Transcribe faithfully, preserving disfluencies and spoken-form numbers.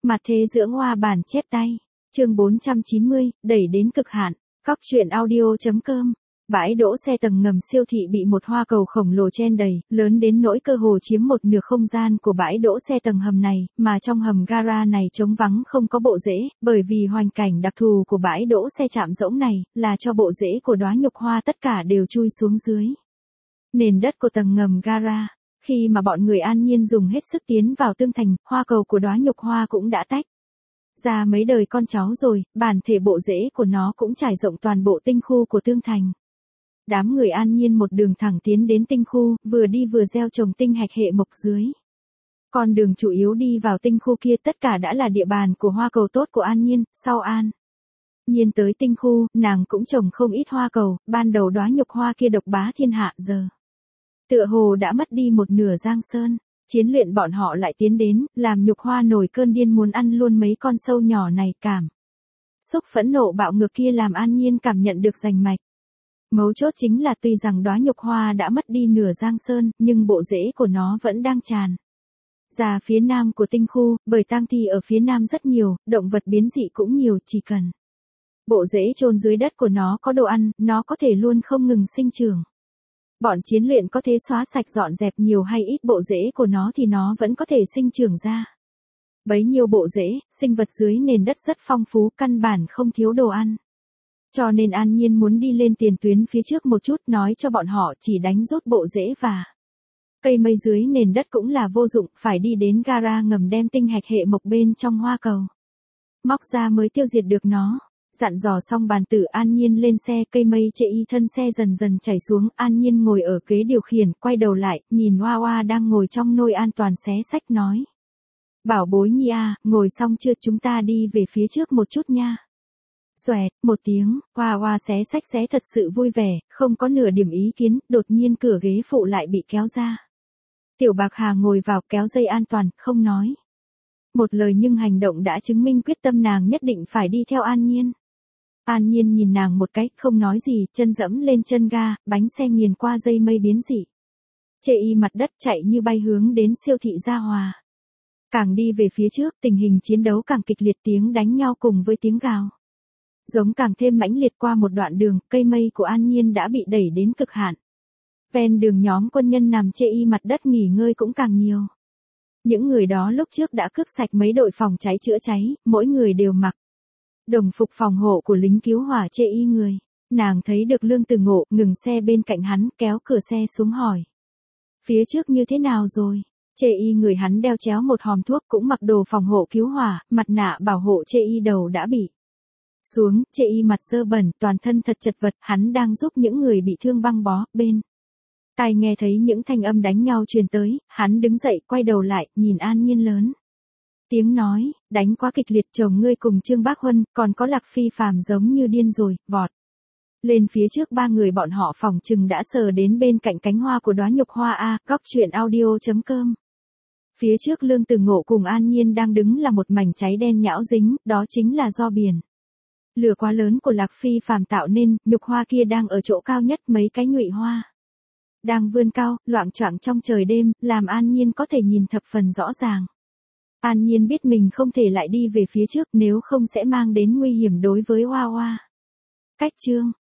Mặt thế dưỡng hoa bản chép tay. Chương bốn trăm chín mươi, đẩy đến cực hạn. Cóc truyện audio.com. Bãi đỗ xe tầng ngầm siêu thị bị một hoa cầu khổng lồ chen đầy, lớn đến nỗi cơ hồ chiếm một nửa không gian của bãi đỗ xe tầng hầm này, mà trong hầm gara này trống vắng không có bộ rễ, bởi vì hoàn cảnh đặc thù của bãi đỗ xe chạm rỗng này, là cho bộ rễ của đóa nhục hoa tất cả đều chui xuống dưới nền đất của tầng ngầm gara. Khi mà bọn người An Nhiên dùng hết sức tiến vào tương thành, hoa cầu của đóa nhục hoa cũng đã tách ra mấy đời con cháu rồi, bản thể bộ rễ của nó cũng trải rộng toàn bộ tinh khu của tương thành. Đám người An Nhiên một đường thẳng tiến đến tinh khu, vừa đi vừa gieo trồng tinh hạch hệ mộc dưới. Con đường chủ yếu đi vào tinh khu kia tất cả đã là địa bàn của hoa cầu tốt của An Nhiên. Sau An Nhiên tới tinh khu, nàng cũng trồng không ít hoa cầu, ban đầu đóa nhục hoa kia độc bá thiên hạ, giờ tựa hồ đã mất đi một nửa giang sơn. Chiến luyện bọn họ lại tiến đến, làm nhục hoa nổi cơn điên muốn ăn luôn mấy con sâu nhỏ này. Cảm xúc phẫn nộ bạo ngược kia làm An Nhiên cảm nhận được rành mạch. Mấu chốt chính là tuy rằng đóa nhục hoa đã mất đi nửa giang sơn, nhưng bộ rễ của nó vẫn đang tràn ra phía nam của tinh khu, bởi tang thi ở phía nam rất nhiều, động vật biến dị cũng nhiều, chỉ cần bộ rễ chôn dưới đất của nó có đồ ăn, nó có thể luôn không ngừng sinh trưởng. Bọn chiến luyện có thể xóa sạch dọn dẹp nhiều hay ít bộ rễ của nó thì nó vẫn có thể sinh trưởng ra. Bấy nhiêu bộ rễ, sinh vật dưới nền đất rất phong phú, căn bản không thiếu đồ ăn. Cho nên An Nhiên muốn đi lên tiền tuyến phía trước một chút, nói cho bọn họ chỉ đánh rút bộ rễ và cây mây dưới nền đất cũng là vô dụng, phải đi đến gara ngầm đem tinh hạch hệ mộc bên trong hoa cầu móc ra mới tiêu diệt được nó. Dặn dò xong bàn tử, An Nhiên lên xe, cây mây chệ y thân xe dần dần chảy xuống, An Nhiên ngồi ở ghế điều khiển, quay đầu lại, nhìn Hoa Hoa đang ngồi trong nôi an toàn xé sách nói. Bảo bối nhi à, ngồi xong chưa, chúng ta đi về phía trước một chút nha. Xoẹt, một tiếng, Hoa Hoa xé sách xé thật sự vui vẻ, không có nửa điểm ý kiến, đột nhiên cửa ghế phụ lại bị kéo ra. Tiểu Bạc Hà ngồi vào, kéo dây an toàn, không nói một lời nhưng hành động đã chứng minh quyết tâm nàng nhất định phải đi theo An Nhiên. An Nhiên nhìn nàng một cái, không nói gì, chân dẫm lên chân ga, bánh xe nghiền qua dây mây biến dị. Chệ y mặt đất chạy như bay hướng đến siêu thị Gia Hòa. Càng đi về phía trước, tình hình chiến đấu càng kịch liệt, tiếng đánh nhau cùng với tiếng gào giống càng thêm mãnh liệt. Qua một đoạn đường, cây mây của An Nhiên đã bị đẩy đến cực hạn. Ven đường nhóm quân nhân nằm chệ y mặt đất nghỉ ngơi cũng càng nhiều. Những người đó lúc trước đã cướp sạch mấy đội phòng cháy chữa cháy, mỗi người đều mặc đồng phục phòng hộ của lính cứu hỏa chệ y người. Nàng thấy được Lương Từ Ngộ ngừng xe bên cạnh hắn, kéo cửa xe xuống hỏi. Phía trước như thế nào rồi? Chệ y người hắn đeo chéo một hòm thuốc, cũng mặc đồ phòng hộ cứu hỏa, mặt nạ bảo hộ chệ y đầu đã bị xuống, chệ y mặt dơ bẩn, toàn thân thật chật vật, hắn đang giúp những người bị thương băng bó. Bên tai nghe thấy những thanh âm đánh nhau truyền tới, hắn đứng dậy, quay đầu lại, nhìn An Nhiên lớn tiếng nói, đánh quá kịch liệt, chồng ngươi cùng Trương Bác Huân, còn có Lạc Phi Phàm giống như điên rồi, vọt lên phía trước. Ba người bọn họ phòng chừng đã sờ đến bên cạnh cánh hoa của đóa nhục hoa a. Cóc truyện audio.com. Phía trước Lương Từ Ngộ cùng An Nhiên đang đứng là một mảnh cháy đen nhão dính, đó chính là do biển lửa quá lớn của Lạc Phi Phàm tạo nên. Nhục hoa kia đang ở chỗ cao nhất, mấy cái nhụy hoa đang vươn cao, loạng choạng trong trời đêm, làm An Nhiên có thể nhìn thập phần rõ ràng. An Nhiên biết mình không thể lại đi về phía trước, nếu không sẽ mang đến nguy hiểm đối với Hoa Hoa. Cách chương